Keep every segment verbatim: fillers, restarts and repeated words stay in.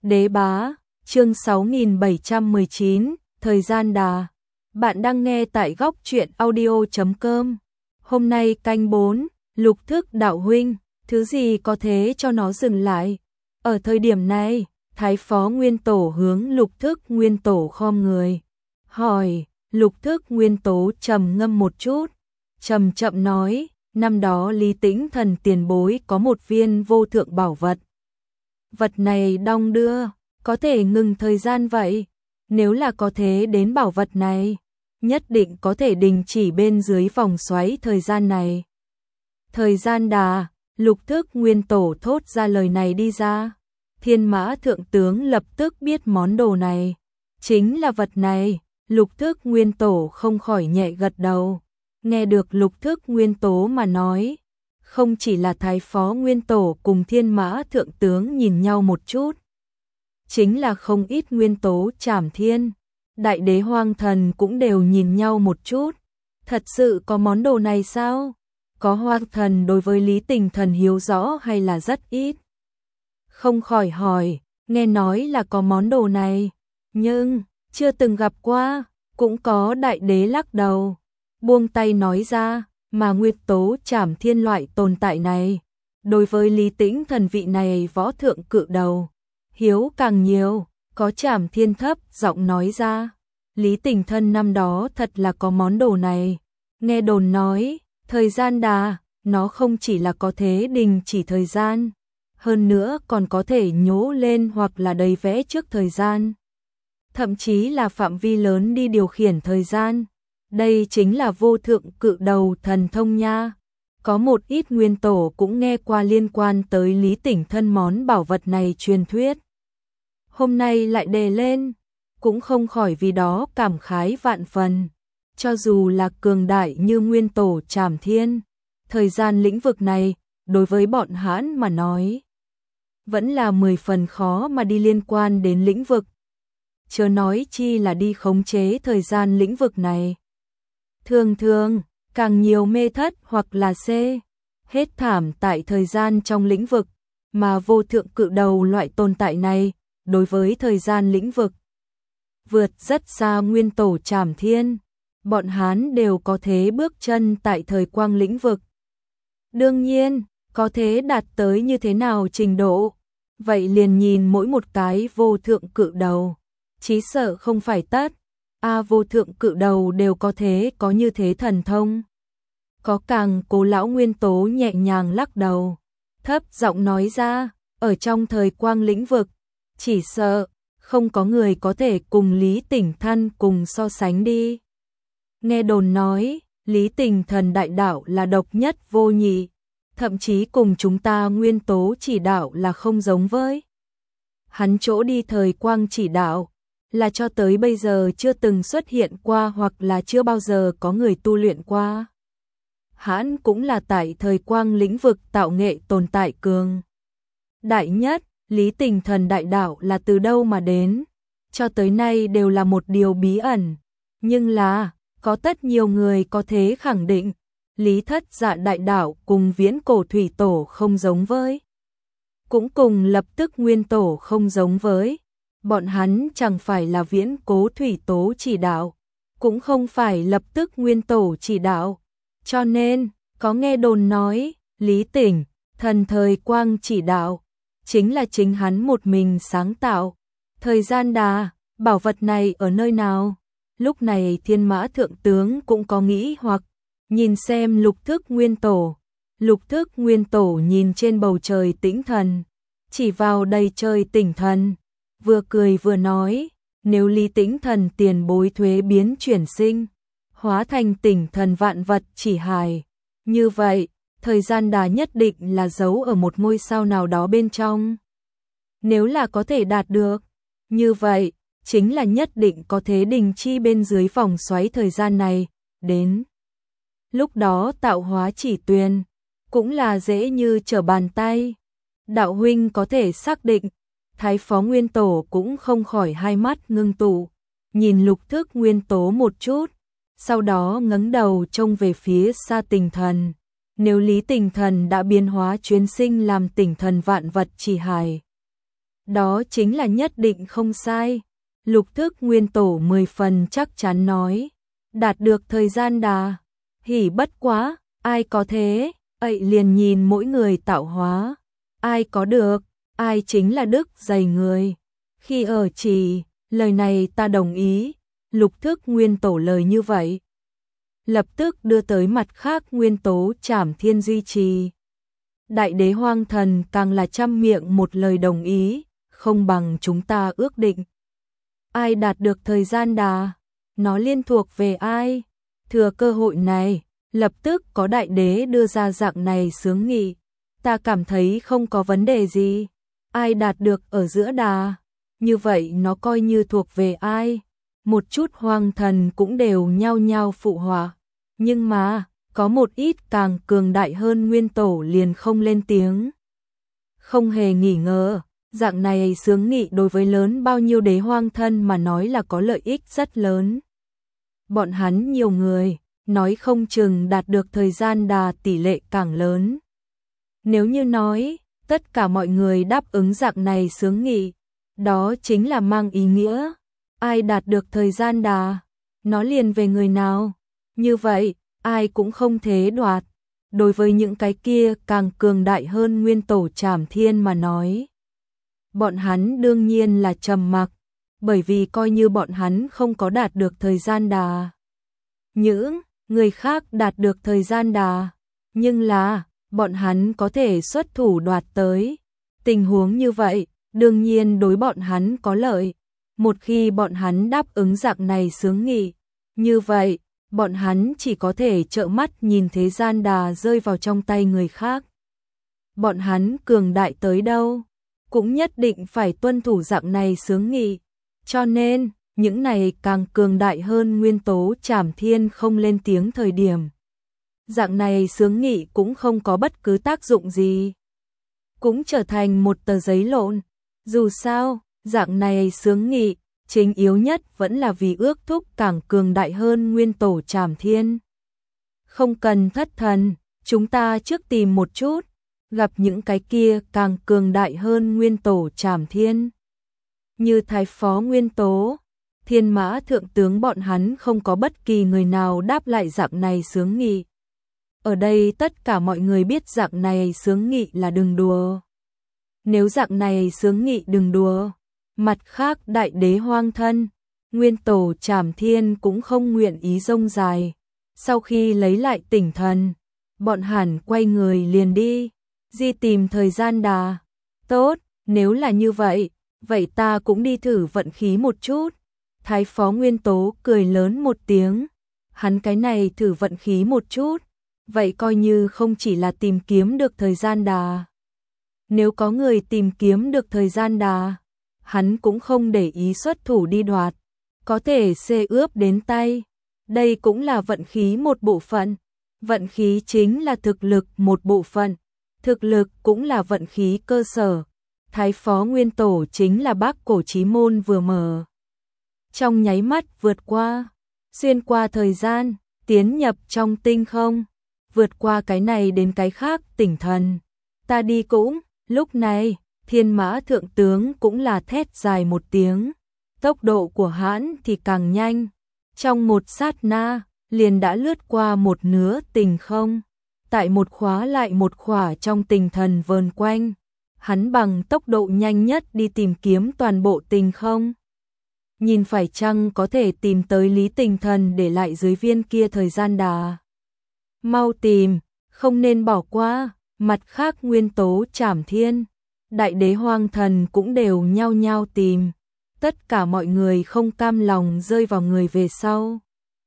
Đế bá, chương sáu nghìn bảy trăm mười chín, thời gian đà. Bạn đang nghe tại góc truyện audio chấm com. Hôm nay canh bốn, Lục Thức đạo huynh, thứ gì có thế cho nó dừng lại. Ở thời điểm này, Thái Phó Nguyên Tổ hướng Lục Thức Nguyên Tổ khom người. Hỏi, Lục Thức Nguyên Tổ trầm ngâm một chút, trầm chậm nói, năm đó Lý Tĩnh Thần tiền bối có một viên vô thượng bảo vật. Vật này đong đưa, có thể ngừng thời gian vậy. Nếu là có thế đến bảo vật này, nhất định có thể đình chỉ bên dưới vòng xoáy thời gian này. Thời gian đà, Lục Thức Nguyên Tổ thốt ra lời này đi ra. Thiên Mã Thượng Tướng lập tức biết món đồ này chính là vật này. Lục Thức Nguyên Tổ không khỏi nhẹ gật đầu. Nghe được Lục Thức Nguyên Tổ mà nói, không chỉ là Thái Phó Nguyên Tổ cùng Thiên Mã Thượng Tướng nhìn nhau một chút, chính là không ít Nguyên Tố Trảm Thiên, Đại Đế Hoang Thần cũng đều nhìn nhau một chút. Thật sự có món đồ này sao? Có Hoang Thần đối với Lý Tình Thần hiếu rõ hay là rất ít? Không khỏi hỏi, nghe nói là có món đồ này, nhưng chưa từng gặp qua. Cũng có Đại Đế lắc đầu, buông tay nói ra, mà Nguyên Tố Trảm Thiên loại tồn tại này, đối với Lý Tĩnh Thần vị này võ thượng cự đầu, hiếu càng nhiều. Có Trảm Thiên thấp giọng nói ra, Lý Tình Thân năm đó thật là có món đồ này. Nghe đồn nói, thời gian đà, nó không chỉ là có thế đình chỉ thời gian, hơn nữa còn có thể nhố lên hoặc là đầy vẽ trước thời gian, thậm chí là phạm vi lớn đi điều khiển thời gian. Đây chính là vô thượng cự đầu thần thông nha. Có một ít Nguyên Tổ cũng nghe qua liên quan tới Lý Tĩnh Thân món bảo vật này truyền thuyết. Hôm nay lại đề lên, cũng không khỏi vì đó cảm khái vạn phần. Cho dù là cường đại như Nguyên Tổ Trảm Thiên, thời gian lĩnh vực này, đối với bọn hãn mà nói, vẫn là mười phần khó mà đi liên quan đến lĩnh vực. Chớ nói chi là đi khống chế thời gian lĩnh vực này. Thường thường, càng nhiều mê thất hoặc là C, hết thảm tại thời gian trong lĩnh vực, mà vô thượng cự đầu loại tồn tại này, đối với thời gian lĩnh vực, vượt rất xa Nguyên Tổ Trảm Thiên. Bọn Hán đều có thế bước chân tại thời quang lĩnh vực. Đương nhiên, có thế đạt tới như thế nào trình độ, vậy liền nhìn mỗi một cái vô thượng cự đầu. Chí sợ không phải tất A vô thượng cự đầu đều có thế có như thế thần thông. Có càng Cố lão Nguyên Tố nhẹ nhàng lắc đầu, thấp giọng nói ra, ở trong thời quang lĩnh vực, chỉ sợ không có người có thể cùng Lý Tĩnh Thân cùng so sánh đi. Nghe đồn nói, Lý Tĩnh Thần đại đạo là độc nhất vô nhị, thậm chí cùng chúng ta Nguyên Tố chỉ đạo là không giống với. Hắn chỗ đi thời quang chỉ đạo, là cho tới bây giờ chưa từng xuất hiện qua hoặc là chưa bao giờ có người tu luyện qua. Hắn cũng là tại thời quang lĩnh vực tạo nghệ tồn tại cường đại nhất. Lý Tĩnh Thần đại đạo là từ đâu mà đến, cho tới nay đều là một điều bí ẩn. Nhưng là, có tất nhiều người có thế khẳng định, Lý Thất Dạ đại đạo cùng Viễn Cổ Thủy Tổ không giống với, cũng cùng Lập Tức Nguyên Tổ không giống với. Bọn hắn chẳng phải là Viễn Cố Thủy Tố chỉ đạo, cũng không phải Lập Tức Nguyên Tổ chỉ đạo. Cho nên, có nghe đồn nói, Lý Tĩnh Thần thời quang chỉ đạo, chính là chính hắn một mình sáng tạo. Thời gian đà, bảo vật này ở nơi nào? Lúc này Thiên Mã Thượng Tướng cũng có nghĩ hoặc, nhìn xem Lục Thức Nguyên Tổ. Lục Thức Nguyên Tổ nhìn trên bầu trời Tĩnh Thần, chỉ vào đầy trời Tĩnh Thần, vừa cười vừa nói, nếu Lý Tĩnh Thần tiền bối thuế biến chuyển sinh, hóa thành Tĩnh Thần vạn vật chỉ hài, như vậy, thời gian đà nhất định là giấu ở một ngôi sao nào đó bên trong. Nếu là có thể đạt được, như vậy, chính là nhất định có thế đình chi bên dưới vòng xoáy thời gian này, đến lúc đó tạo hóa chỉ tuyền, cũng là dễ như trở bàn tay. Đạo huynh có thể xác định. Thái Phó Nguyên Tổ cũng không khỏi hai mắt ngưng tụ, nhìn Lục Thức Nguyên Tố một chút, sau đó ngẩng đầu trông về phía xa Tĩnh Thần. Nếu Lý Tĩnh Thần đã biến hóa chuyển sinh làm Tĩnh Thần vạn vật chỉ hài, Đó chính là nhất định không sai. Lục thức nguyên tổ mười phần chắc chắn nói. Đạt được thời gian đà. Hỉ bất quá, ai có thế, ậy liền nhìn mỗi người tạo hóa. Ai có được, ai chính là đức dày người. Khi ở trì, lời này ta đồng ý. Lục thức nguyên tổ lời như vậy. Lập tức đưa tới mặt khác nguyên tố Trảm Thiên duy trì. Đại đế hoang thần càng là trăm miệng một lời đồng ý, không bằng chúng ta ước định. Ai đạt được thời gian đà, nó liên thuộc về ai? Thừa cơ hội này, lập tức có đại đế đưa ra dạng này sướng nghị. Ta cảm thấy không có vấn đề gì. Ai đạt được ở giữa đà, như vậy nó coi như thuộc về ai? Một chút hoang thần cũng đều nhao nhao phụ họa. Nhưng mà, có một ít càng cường đại hơn nguyên tổ liền không lên tiếng. Không hề nghỉ ngờ, dạng này sướng nghị đối với lớn bao nhiêu đế hoang thân mà nói là có lợi ích rất lớn. Bọn hắn nhiều người, nói không chừng đạt được thời gian đà tỷ lệ càng lớn. Nếu như nói, tất cả mọi người đáp ứng dạng này sướng nghị, đó chính là mang ý nghĩa. Ai đạt được thời gian đà, nó liền về người nào. Như vậy, ai cũng không thế đoạt. Đối với những cái kia càng cường đại hơn nguyên tổ Trảm Thiên mà nói. Bọn hắn đương nhiên là trầm mặc, bởi vì coi như bọn hắn không có đạt được thời gian đà. Những người khác đạt được thời gian đà, nhưng là, bọn hắn có thể xuất thủ đoạt tới. Tình huống như vậy, đương nhiên đối bọn hắn có lợi. Một khi bọn hắn đáp ứng dạng này sướng nghị, như vậy, bọn hắn chỉ có thể trợn mắt nhìn thế gian đà rơi vào trong tay người khác. Bọn hắn cường đại tới đâu, cũng nhất định phải tuân thủ dạng này sướng nghị. Cho nên, những này càng cường đại hơn nguyên tố Trảm Thiên không lên tiếng thời điểm. Dạng này sướng nghị cũng không có bất cứ tác dụng gì. Cũng trở thành một tờ giấy lộn. Dù sao, dạng này sướng nghị, chính yếu nhất vẫn là vì ước thúc càng cường đại hơn nguyên tổ Trảm Thiên. Không cần thất thần, chúng ta trước tìm một chút, gặp những cái kia càng cường đại hơn nguyên tổ Trảm Thiên. Như Thái Phó Nguyên Tố, Thiên Mã Thượng Tướng bọn hắn không có bất kỳ người nào đáp lại dạng này sướng nghị. Ở đây tất cả mọi người biết dạng này sướng nghị là đừng đùa. Nếu dạng này sướng nghị đừng đùa, mặt khác đại đế hoang thân, nguyên tổ Trảm Thiên cũng không nguyện ý rông dài. Sau khi lấy lại tỉnh thần, bọn hẳn quay người liền đi, đi tìm thời gian đà. Tốt, nếu là như vậy, vậy ta cũng đi thử vận khí một chút. Thái Phó Nguyên Tố cười lớn một tiếng, hắn cái này thử vận khí một chút, vậy coi như không chỉ là tìm kiếm được thời gian đà. Nếu có người tìm kiếm được thời gian đà, hắn cũng không để ý xuất thủ đi đoạt, có thể xê ướp đến tay. Đây cũng là vận khí một bộ phận, vận khí chính là thực lực một bộ phận, thực lực cũng là vận khí cơ sở. Thái Phó Nguyên Tổ chính là Bác Cổ Chí Môn vừa mở. Trong nháy mắt vượt qua, xuyên qua thời gian, tiến nhập trong tinh không, vượt qua cái này đến cái khác tỉnh thần. Ta đi cũng, lúc này, Thiên Mã Thượng Tướng cũng là thét dài một tiếng. Tốc độ của hãn thì càng nhanh. Trong một sát na, liền đã lướt qua một nửa tình không. Tại một khóa lại một khỏa trong tình thần vờn quanh. Hắn bằng tốc độ nhanh nhất đi tìm kiếm toàn bộ tình không. Nhìn phải chăng có thể tìm tới Lý Tình Thần để lại dưới viên kia thời gian đà. Mau tìm, không nên bỏ qua. Mặt khác nguyên tố Trảm Thiên, đại đế hoang thần cũng đều nhao nhao tìm. Tất cả mọi người không cam lòng rơi vào người về sau.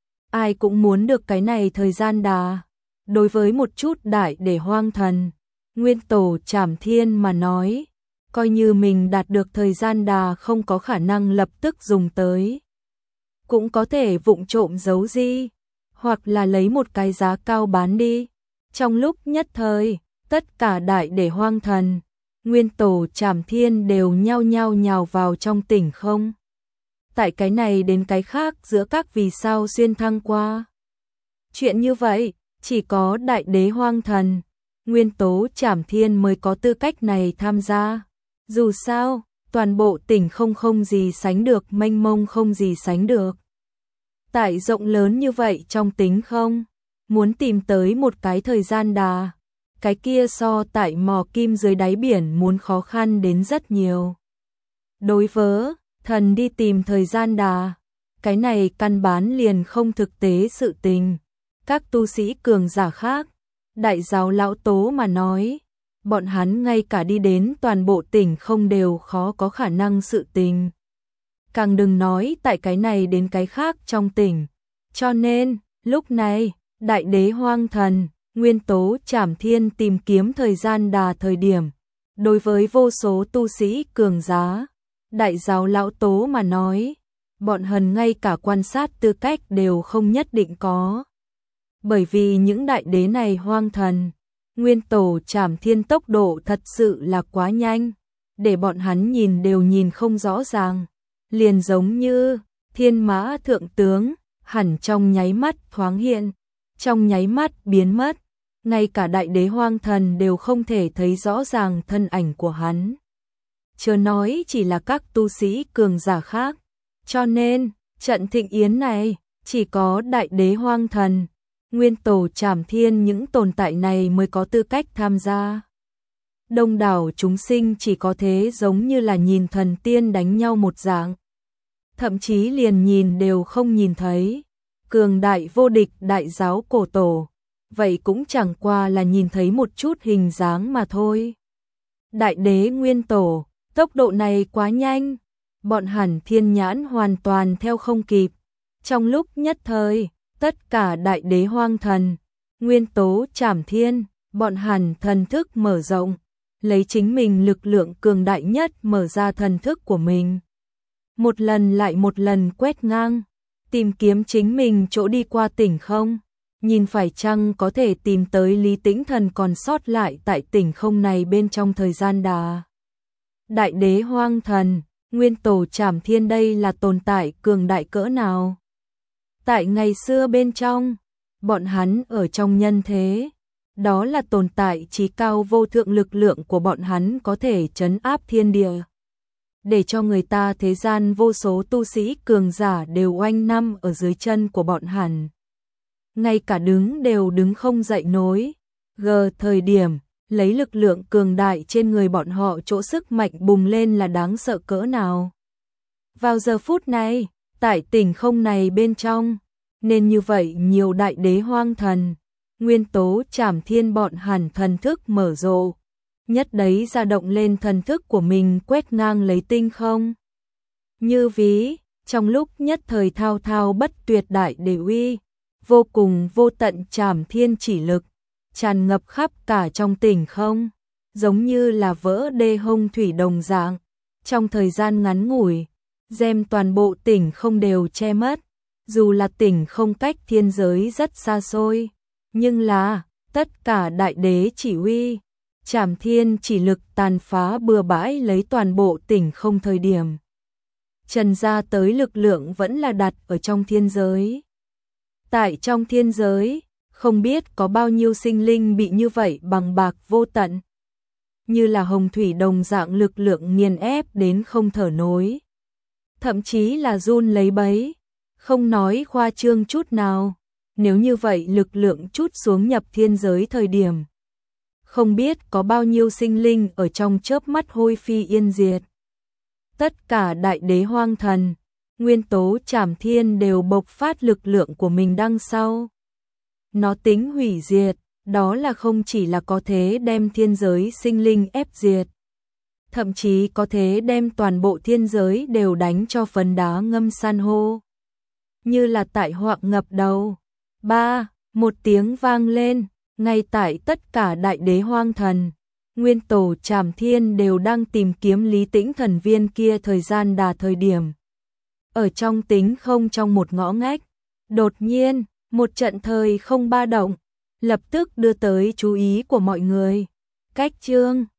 Ai cũng muốn được cái này thời gian đà. Đối với một chút đại đế hoang thần, nguyên tổ Trảm Thiên mà nói, coi như mình đạt được thời gian đà không có khả năng lập tức dùng tới. Cũng có thể vụng trộm giấu đi, hoặc là lấy một cái giá cao bán đi. Trong lúc nhất thời, tất cả đại đế hoang thần, nguyên tổ Trảm Thiên đều nhao nhao nhào vào trong tỉnh không. Tại cái này đến cái khác giữa các vì sao xuyên thăng qua. Chuyện như vậy, chỉ có đại đế hoang thần, nguyên tố Trảm Thiên mới có tư cách này tham gia. Dù sao, toàn bộ tỉnh không không gì sánh được, mênh mông không gì sánh được. Tại rộng lớn như vậy trong tính không, muốn tìm tới một cái thời gian đà, cái kia so tại mò kim dưới đáy biển muốn khó khăn đến rất nhiều. Đối với thần đi tìm thời gian đà, cái này căn bản liền không thực tế sự tình. Các tu sĩ cường giả khác, đại giáo lão tố mà nói, bọn hắn ngay cả đi đến toàn bộ tỉnh không đều khó có khả năng sự tình. Càng đừng nói tại cái này đến cái khác trong tỉnh. Cho nên, lúc này, đại đế hoang thần, nguyên tố Trảm Thiên tìm kiếm thời gian đà thời điểm. Đối với vô số tu sĩ cường giá, đại giáo lão tố mà nói, bọn hần ngay cả quan sát tư cách đều không nhất định có. Bởi vì những đại đế này hoang thần, nguyên tổ Trảm Thiên tốc độ thật sự là quá nhanh, để bọn hắn nhìn đều nhìn không rõ ràng, liền giống như thiên mã thượng tướng, hẳn trong nháy mắt thoáng hiện, trong nháy mắt biến mất, ngay cả đại đế hoang thần đều không thể thấy rõ ràng thân ảnh của hắn. Chớ nói chỉ là các tu sĩ cường giả khác, cho nên, trận thịnh yến này, chỉ có đại đế hoang thần, nguyên tổ Trảm Thiên những tồn tại này mới có tư cách tham gia. Đông đảo chúng sinh chỉ có thế giống như là nhìn thần tiên đánh nhau một dạng. Thậm chí liền nhìn đều không nhìn thấy. Cường đại vô địch đại giáo cổ tổ, vậy cũng chẳng qua là nhìn thấy một chút hình dáng mà thôi. Đại đế nguyên tổ, tốc độ này quá nhanh, bọn hẳn thiên nhãn hoàn toàn theo không kịp. Trong lúc nhất thời, tất cả đại đế hoang thần, nguyên tố Trảm Thiên, bọn hẳn thần thức mở rộng, lấy chính mình lực lượng cường đại nhất mở ra thần thức của mình. Một lần lại một lần quét ngang, tìm kiếm chính mình chỗ đi qua tỉnh không, nhìn phải chăng có thể tìm tới Lý Tĩnh Thần còn sót lại tại tỉnh không này bên trong thời gian đà. Đại đế hoang thần, nguyên tổ Trảm Thiên đây là tồn tại cường đại cỡ nào? Tại ngày xưa bên trong, bọn hắn ở trong nhân thế, đó là tồn tại chí cao vô thượng, lực lượng của bọn hắn có thể trấn áp thiên địa, để cho người ta thế gian vô số tu sĩ cường giả đều oanh năm ở dưới chân của bọn hắn. Ngay cả đứng đều đứng không dậy nối. Gờ thời điểm, lấy lực lượng cường đại trên người bọn họ chỗ sức mạnh bùng lên là đáng sợ cỡ nào. Vào giờ phút này, tại tỉnh không này bên trong, nên như vậy nhiều đại đế hoang thần, nguyên tố Trảm Thiên bọn hẳn thần thức mở rộ, nhất đấy ra động lên thần thức của mình quét ngang lấy tinh không. Như ví, trong lúc nhất thời thao thao bất tuyệt đại đế uy, vô cùng vô tận Trảm Thiên chỉ lực, tràn ngập khắp cả trong tỉnh không, giống như là vỡ đê hông thủy đồng dạng, trong thời gian ngắn ngủi, đem toàn bộ tỉnh không đều che mất. Dù là tỉnh không cách thiên giới rất xa xôi, nhưng là tất cả đại đế chỉ huy, Trảm Thiên chỉ lực tàn phá bừa bãi lấy toàn bộ tỉnh không thời điểm. Trần ra tới lực lượng vẫn là đặt ở trong thiên giới. Tại trong thiên giới, không biết có bao nhiêu sinh linh bị như vậy bằng bạc vô tận. Như là hồng thủy đồng dạng lực lượng nghiền ép đến không thở nối. Thậm chí là run lấy bấy. Không nói khoa trương chút nào, nếu như vậy lực lượng chút xuống nhập thiên giới thời điểm. Không biết có bao nhiêu sinh linh ở trong chớp mắt hôi phi yên diệt. Tất cả đại đế hoang thần, nguyên tố Trảm Thiên đều bộc phát lực lượng của mình đằng sau. Nó tính hủy diệt, đó là không chỉ là có thể đem thiên giới sinh linh ép diệt. Thậm chí có thể đem toàn bộ thiên giới đều đánh cho phấn đá ngâm san hô. Như là tại hoạng ngập đầu. Ba, một tiếng vang lên, ngay tại tất cả đại đế hoang thần, nguyên tổ Trảm Thiên đều đang tìm kiếm Lý Tĩnh Thần viên kia thời gian đà thời điểm. Ở trong tính không trong một ngõ ngách, đột nhiên, một trận thời không ba động, lập tức đưa tới chú ý của mọi người. Cách chương